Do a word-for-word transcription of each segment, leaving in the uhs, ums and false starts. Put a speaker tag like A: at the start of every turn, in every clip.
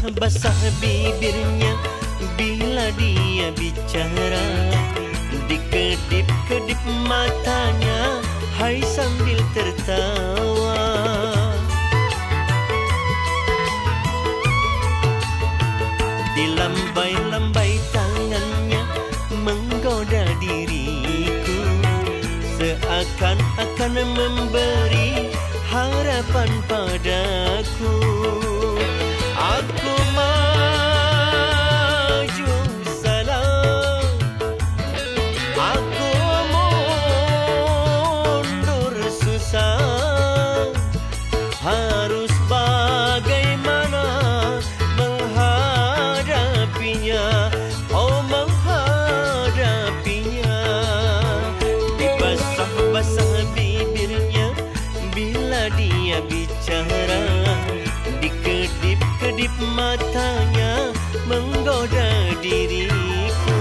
A: Basah-basah bibirnya bila dia bicara, dikedip-kedip matanya, hai sambil tertawa. Dilambai-lambai tangannya menggoda diriku, seakan-akan memberi harapan padaku. Aku maju salam, aku mundur susah. Harus bagaimana menghadapinya, oh menghadapinya. Dibasah-basah bibirnya bila dia bicara, dikedip-kedip matanya menggoda diriku.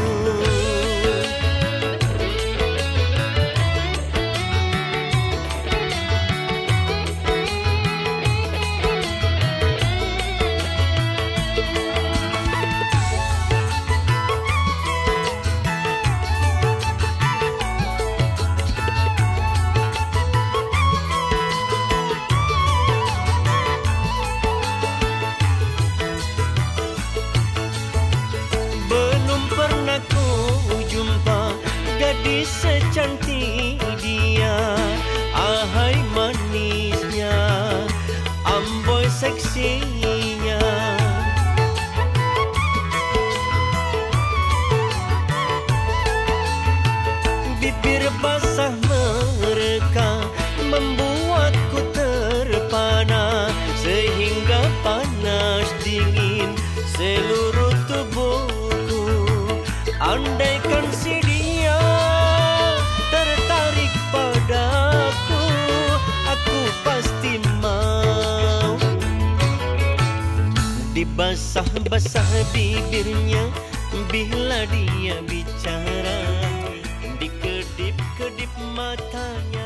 A: Gadis secantik dia, ahai manisnya, amboi seksinya. Bibir basah mereka membuatku terpana, sehingga panas dingin seluruh tubuhku. Andaikan si dia tertarik padaku, aku pasti mau. Dibasah-basah bibirnya bila dia bicara, dikedip-kedip matanya.